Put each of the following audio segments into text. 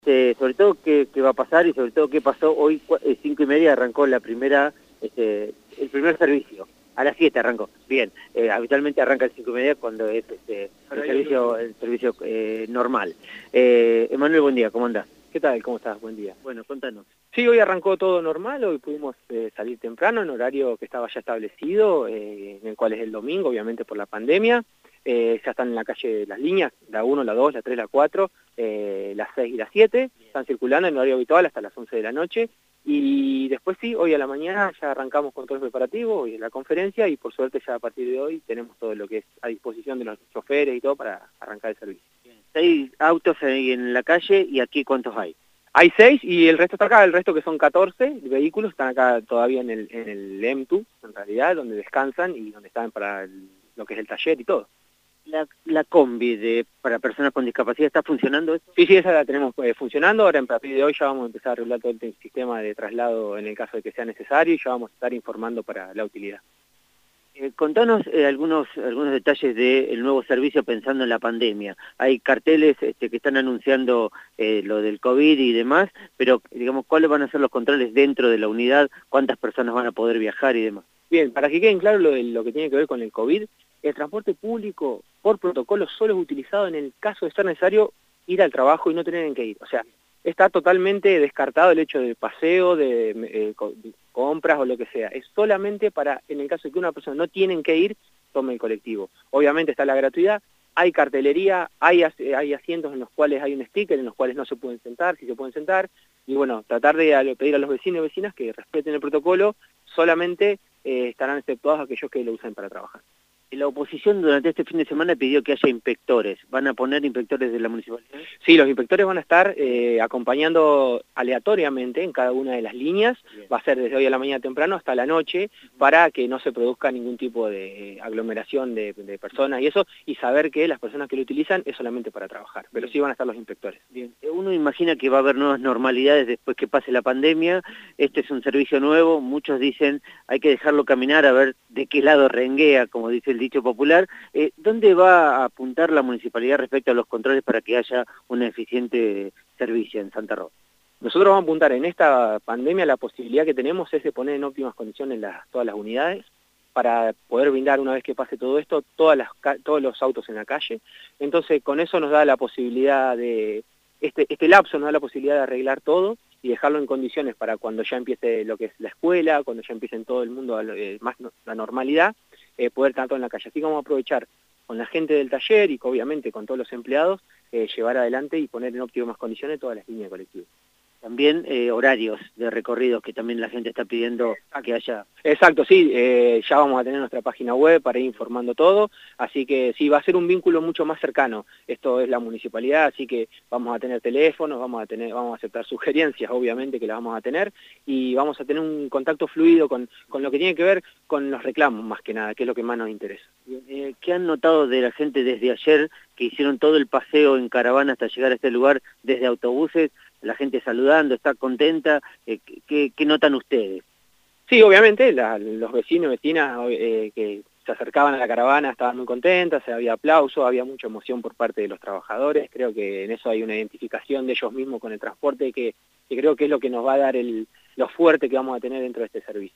Sobre todo qué va a pasar y sobre todo qué pasó hoy, 5:30 arrancó la primera, el primer servicio. A las 7 arrancó. Bien, habitualmente arranca a las 5:30 cuando es el servicio normal. Emanuel, buen día, ¿cómo andás? ¿Qué tal? ¿Cómo estás? Buen día. Bueno, contanos. Sí, hoy arrancó todo normal, hoy pudimos salir temprano en horario que estaba ya establecido, en el cual es el domingo, obviamente por la pandemia. Ya están en la calle las líneas, la 1, la 2, la 3, la 4, las 6 y las 7, están circulando en horario habitual hasta las 11 de la noche. Y después sí, hoy a la mañana ya arrancamos con todo el preparativo, hoy es la conferencia y por suerte ya a partir de hoy tenemos todo lo que es a disposición de los choferes y todo para arrancar el servicio. 6 autos ahí en la calle y aquí ¿cuántos hay? Hay 6 y el resto está acá, el resto que son 14 vehículos están acá todavía en el EMTU, en realidad, donde descansan y donde están para lo que es el taller y todo. La combi para personas con discapacidad, ¿está funcionando eso? Sí, esa la tenemos funcionando. Ahora, a partir de hoy ya vamos a empezar a arreglar todo el sistema de traslado en el caso de que sea necesario y ya vamos a estar informando para la utilidad. Contanos algunos detalles del nuevo servicio pensando en la pandemia. Hay carteles que están anunciando lo del COVID y demás, pero digamos, ¿cuáles van a ser los controles dentro de la unidad? ¿Cuántas personas van a poder viajar y demás? Bien, para que queden claro lo que tiene que ver con el COVID, el transporte público por protocolo solo es utilizado en el caso de ser necesario ir al trabajo y no tener en qué ir. O sea, está totalmente descartado el hecho de paseo, de compras o lo que sea. Es solamente para, en el caso de que una persona no tiene que ir, tome el colectivo. Obviamente está la gratuidad, hay cartelería, hay asientos en los cuales hay un sticker, en los cuales no se pueden sentar, sí se pueden sentar, y bueno, tratar de pedir a los vecinos y vecinas que respeten el protocolo, solamente estarán exceptuados aquellos que lo usen para trabajar. La oposición durante este fin de semana pidió que haya inspectores. ¿Van a poner inspectores de la municipalidad? Sí, los inspectores van a estar acompañando aleatoriamente en cada una de las líneas. Bien. Va a ser desde hoy a la mañana temprano hasta la noche para que no se produzca ningún tipo de aglomeración de personas y eso, y saber que las personas que lo utilizan es solamente para trabajar. Pero sí van a estar los inspectores. Bien. Uno imagina que va a haber nuevas normalidades después que pase la pandemia. Este es un servicio nuevo. Muchos dicen hay que dejarlo caminar a ver de qué lado renguea, como dice el dicho popular. ¿Dónde va a apuntar la municipalidad respecto a los controles para que haya un eficiente servicio en Santa Rosa? Nosotros vamos a apuntar en esta pandemia, la posibilidad que tenemos es de poner en óptimas condiciones todas las unidades para poder brindar, una vez que pase todo esto, todos los autos en la calle. Entonces con eso nos da la posibilidad de, este lapso nos da la posibilidad de arreglar todo y dejarlo en condiciones para cuando ya empiece lo que es la escuela, cuando ya empiece en todo el mundo más la normalidad, poder estar todo en la calle. Así que vamos a aprovechar con la gente del taller y obviamente con todos los empleados, llevar adelante y poner en óptimas condiciones todas las líneas de colectivos. También horarios de recorridos que también la gente está pidiendo que haya. Exacto, sí, ya vamos a tener nuestra página web para ir informando todo, así que sí, va a ser un vínculo mucho más cercano. Esto es la municipalidad, así que vamos a tener teléfonos, vamos a aceptar sugerencias, obviamente que las vamos a tener, y vamos a tener un contacto fluido con lo que tiene que ver con los reclamos, más que nada, que es lo que más nos interesa. ¿Qué han notado de la gente desde ayer, que hicieron todo el paseo en caravana hasta llegar a este lugar, desde autobuses? La gente saludando, está contenta, ¿qué notan ustedes? Sí, obviamente, los vecinos y vecinas que se acercaban a la caravana estaban muy contentas, había aplausos, había mucha emoción por parte de los trabajadores, creo que en eso hay una identificación de ellos mismos con el transporte que creo que es lo que nos va a dar lo fuerte que vamos a tener dentro de este servicio.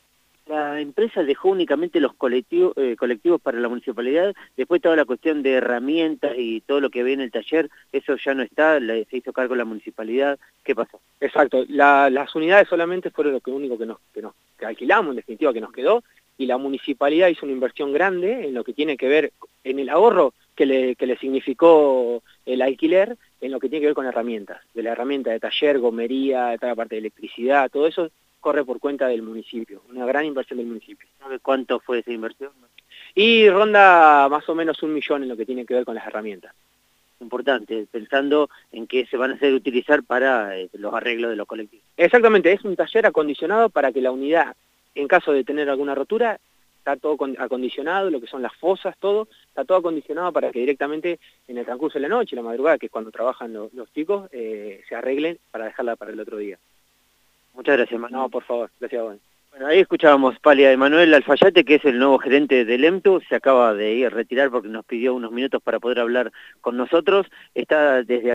La empresa dejó únicamente los colectivos para la municipalidad, después toda la cuestión de herramientas y todo lo que había en el taller, eso ya no está, se hizo cargo la municipalidad, ¿qué pasó? Exacto, las unidades solamente fueron lo único que alquilamos, en definitiva, que nos quedó, y la municipalidad hizo una inversión grande en lo que tiene que ver, en el ahorro que le significó el alquiler, en lo que tiene que ver con herramientas, de la herramienta de taller, gomería, toda la parte de electricidad, todo eso corre por cuenta del municipio, una gran inversión del municipio. ¿Sabe cuánto fue esa inversión? Y ronda más o menos 1 millón en lo que tiene que ver con las herramientas. Importante, pensando en que se van a hacer utilizar para los arreglos de los colectivos. Exactamente, es un taller acondicionado para que la unidad, en caso de tener alguna rotura, está todo acondicionado, lo que son las fosas, todo, está todo acondicionado para que directamente en el transcurso de la noche, la madrugada, que es cuando trabajan los chicos, se arreglen para dejarla para el otro día. Muchas gracias, Manuel. No, por favor, gracias a vos. Bueno, ahí escuchábamos Palia de Manuel Alfayate, que es el nuevo gerente del EMTU, se acaba de ir a retirar porque nos pidió unos minutos para poder hablar con nosotros, está desde